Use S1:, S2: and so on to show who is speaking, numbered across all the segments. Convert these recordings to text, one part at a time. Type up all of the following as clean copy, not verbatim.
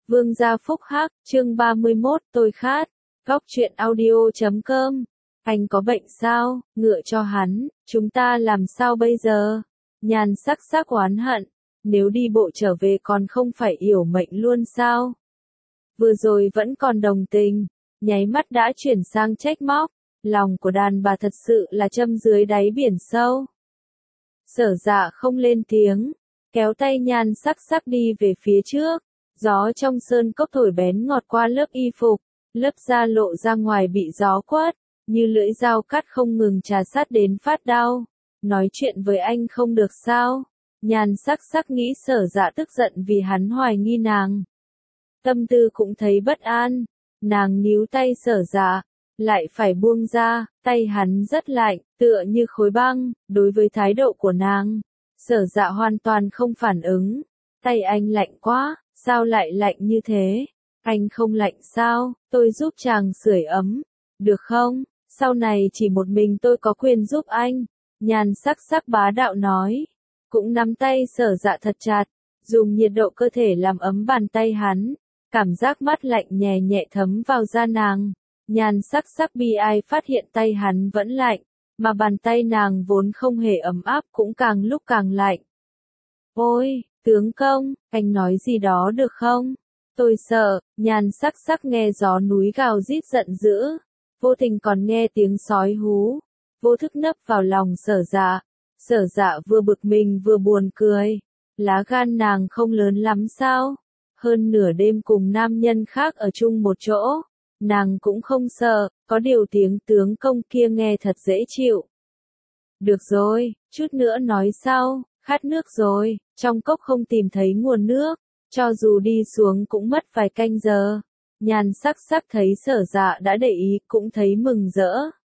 S1: Vương gia phúc hắc, chương 31, tôi khát. Góc truyện audio.com. Anh có bệnh sao? Ngựa cho hắn, chúng ta làm sao bây giờ? Nhan sắc sắc oán hận, nếu đi bộ trở về còn không phải yểu mệnh luôn sao? Vừa rồi vẫn còn đồng tình, nháy mắt đã chuyển sang trách móc, lòng của đàn bà thật sự là châm dưới đáy biển sâu. Sở Dạ không lên tiếng, kéo tay Nhan sắc sắc đi về phía trước, gió trong sơn cốc thổi bén ngọt qua lớp y phục, lớp da lộ ra ngoài bị gió quất, như lưỡi dao cắt không ngừng trà sát đến phát đau. Nói chuyện với anh không được sao? Nhan sắc sắc nghĩ Sở Dạ tức giận vì hắn hoài nghi nàng. Tâm tư cũng thấy bất an, nàng níu tay Sở Dạ, lại phải buông ra, tay hắn rất lạnh, tựa như khối băng. Đối với thái độ của nàng, Sở Dạ hoàn toàn không phản ứng. Tay anh lạnh quá, sao lại lạnh như thế? Anh không lạnh sao? Tôi giúp chàng sưởi ấm, được không? Sau này chỉ một mình tôi có quyền giúp anh. Nhan sắc sắc bá đạo nói, cũng nắm tay Sở Dạ thật chặt, dùng nhiệt độ cơ thể làm ấm bàn tay hắn. Cảm giác mát lạnh nhẹ nhẹ thấm vào da nàng. Nhan sắc sắc bi ai phát hiện tay hắn vẫn lạnh, mà bàn tay nàng vốn không hề ấm áp cũng càng lúc càng lạnh. Ôi, tướng công, anh nói gì đó được không? Tôi sợ. Nhan sắc sắc nghe gió núi gào rít giận dữ, vô tình còn nghe tiếng sói hú, vô thức nấp vào lòng Sở Dạ. Sở Dạ vừa bực mình vừa buồn cười, lá gan nàng không lớn lắm sao? Hơn nửa đêm cùng nam nhân khác ở chung một chỗ, nàng cũng không sợ, có điều tiếng tướng công kia nghe thật dễ chịu. Được rồi, chút nữa nói sau, khát nước rồi, trong cốc không tìm thấy nguồn nước, cho dù đi xuống cũng mất vài canh giờ. Nhan sắc sắc thấy Sở Dạ đã để ý cũng thấy mừng rỡ.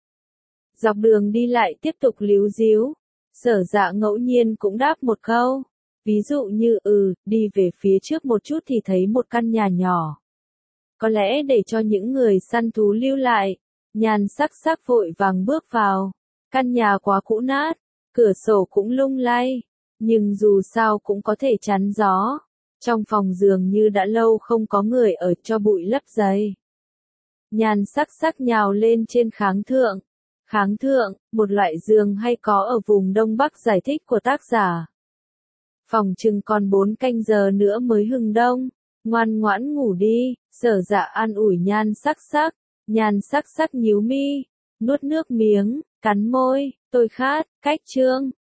S1: Dọc đường đi lại tiếp tục líu díu, Sở Dạ ngẫu nhiên cũng đáp một câu. Ví dụ như đi về phía trước một chút thì thấy một căn nhà nhỏ. Có lẽ để cho những người săn thú lưu lại. Nhan sắc sắc vội vàng bước vào. Căn nhà quá cũ nát, cửa sổ cũng lung lay, nhưng dù sao cũng có thể chắn gió. Trong phòng dường như đã lâu không có người ở cho bụi lấp đầy. Nhan sắc sắc nhào lên trên kháng thượng. Kháng thượng, một loại giường hay có ở vùng Đông Bắc giải thích của tác giả. Phòng chừng còn 4 canh giờ nữa mới hừng đông, ngoan ngoãn ngủ đi. Sở Dạ an ủi Nhan sắc sắc. Nhan sắc sắc nhíu mi, nuốt nước miếng, cắn môi, tôi khát. Cách chương